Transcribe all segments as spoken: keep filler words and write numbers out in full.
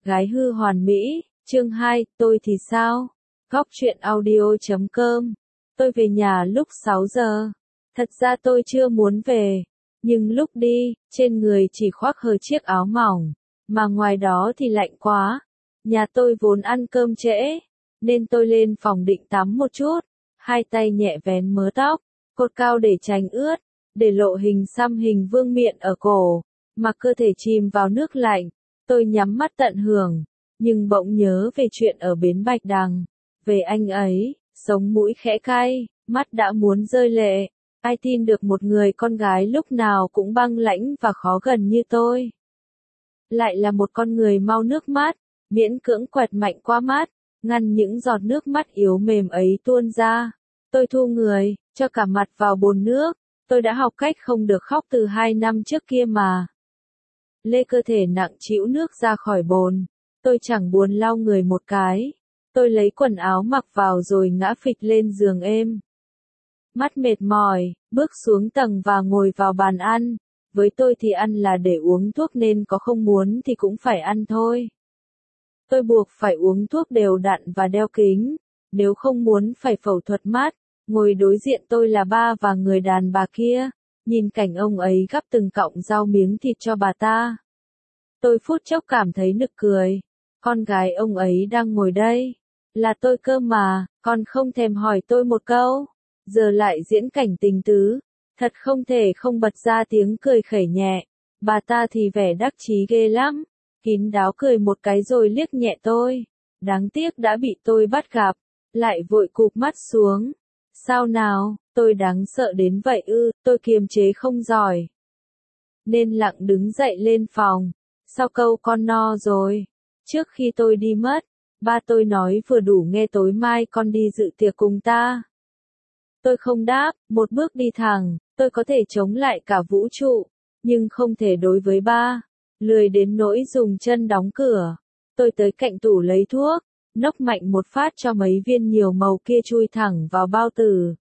Gái hư hoàn mỹ, chương hai, tôi thì sao? Góc truyện audio chấm com. Tôi về nhà lúc sáu giờ. Thật ra tôi chưa muốn về, nhưng lúc đi, trên người chỉ khoác hơi chiếc áo mỏng, mà ngoài đó thì lạnh quá. Nhà tôi vốn ăn cơm trễ, nên tôi lên phòng định tắm một chút, hai tay nhẹ vén mớ tóc, cột cao để tránh ướt, để lộ hình xăm hình vương miện ở cổ, mà cơ thể chìm vào nước lạnh. Tôi nhắm mắt tận hưởng, nhưng bỗng nhớ về chuyện ở bến Bạch Đằng, về anh ấy, sống mũi khẽ cay, mắt đã muốn rơi lệ. Ai tin được một người con gái lúc nào cũng băng lãnh và khó gần như tôi. Lại là một con người mau nước mắt, miễn cưỡng quẹt mạnh qua mắt, ngăn những giọt nước mắt yếu mềm ấy tuôn ra. Tôi thu người, cho cả mặt vào bồn nước. Tôi đã học cách không được khóc từ hai năm trước kia mà. Lê cơ thể nặng trĩu nước ra khỏi bồn. Tôi chẳng buồn lau người một cái. Tôi lấy quần áo mặc vào rồi ngã phịch lên giường êm. Mắt mệt mỏi, bước xuống tầng và ngồi vào bàn ăn. Với tôi thì ăn là để uống thuốc nên có không muốn thì cũng phải ăn thôi. Tôi buộc phải uống thuốc đều đặn và đeo kính. Nếu không muốn phải phẫu thuật mắt. Ngồi đối diện tôi là ba và người đàn bà kia. Nhìn cảnh ông ấy gắp từng cọng rau miếng thịt cho bà ta. Tôi phút chốc cảm thấy nực cười. Con gái ông ấy đang ngồi đây. Là tôi cơ mà, còn không thèm hỏi tôi một câu. Giờ lại diễn cảnh tình tứ. Thật không thể không bật ra tiếng cười khẩy nhẹ. Bà ta thì vẻ đắc chí ghê lắm. Kín đáo cười một cái rồi liếc nhẹ tôi. Đáng tiếc đã bị tôi bắt gặp. Lại vội cụp mắt xuống. Sao nào, tôi đáng sợ đến vậy ư, tôi kiềm chế không giỏi. Nên lặng đứng dậy lên phòng. Sau câu con no rồi. Trước khi tôi đi mất, ba tôi nói vừa đủ nghe tối mai con đi dự tiệc cùng ta. Tôi không đáp, một bước đi thẳng, tôi có thể chống lại cả vũ trụ, nhưng không thể đối với ba. Lười đến nỗi dùng chân đóng cửa. Tôi tới cạnh tủ lấy thuốc, nốc mạnh một phát cho mấy viên nhiều màu kia chui thẳng vào bao tử.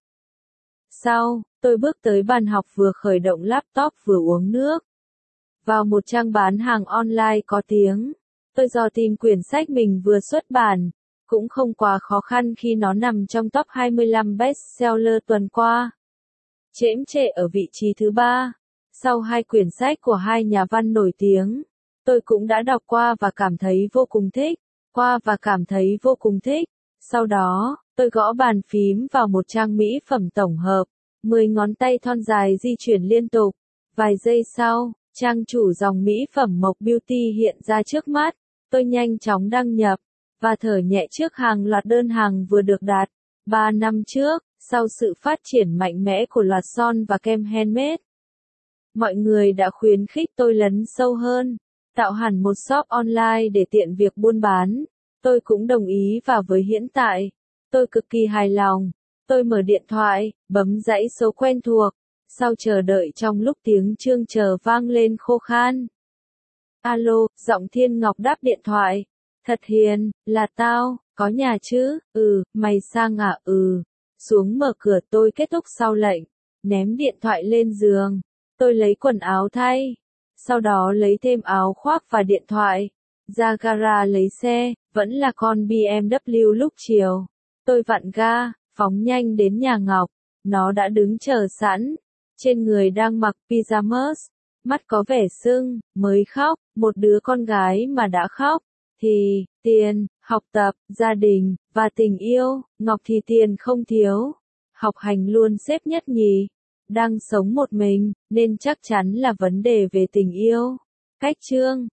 Sau, tôi bước tới bàn học vừa khởi động laptop vừa uống nước. Vào một trang bán hàng online có tiếng. Tôi dò tìm quyển sách mình vừa xuất bản. Cũng không quá khó khăn khi nó nằm trong top hai mươi lăm bestseller tuần qua. Chễm chệ ở vị trí thứ ba. Sau hai quyển sách của hai nhà văn nổi tiếng. Tôi cũng đã đọc qua và cảm thấy vô cùng thích. Qua và cảm thấy vô cùng thích. Sau đó, tôi gõ bàn phím vào một trang mỹ phẩm tổng hợp. Mười ngón tay thon dài di chuyển liên tục. Vài giây sau, trang chủ dòng mỹ phẩm Mộc Beauty hiện ra trước mắt. Tôi nhanh chóng đăng nhập, và thở nhẹ trước hàng loạt đơn hàng vừa được đặt. Ba năm trước, sau sự phát triển mạnh mẽ của loạt son và kem handmade, mọi người đã khuyến khích tôi lấn sâu hơn, tạo hẳn một shop online để tiện việc buôn bán. Tôi cũng đồng ý và với hiện tại, tôi cực kỳ hài lòng. Tôi mở điện thoại, bấm dãy số quen thuộc, sau chờ đợi trong lúc tiếng chuông chờ vang lên khô khan. Alo, giọng Thiên Ngọc đáp điện thoại. Thật hiền, là tao, có nhà chứ, ừ, mày sang à, ừ. Xuống mở cửa tôi kết thúc sau lệnh, ném điện thoại lên giường. Tôi lấy quần áo thay, sau đó lấy thêm áo khoác và điện thoại. Ra gara lấy xe, vẫn là con bê em vê lúc chiều. Tôi vặn ga, phóng nhanh đến nhà Ngọc, nó đã đứng chờ sẵn. Trên người đang mặc pyjamas, mắt có vẻ sưng, mới khóc, một đứa con gái mà đã khóc. Thì, tiền, học tập, gia đình, và tình yêu, Ngọc thì tiền không thiếu. Học hành luôn xếp nhất nhì. Đang sống một mình, nên chắc chắn là vấn đề về tình yêu. Cách chương,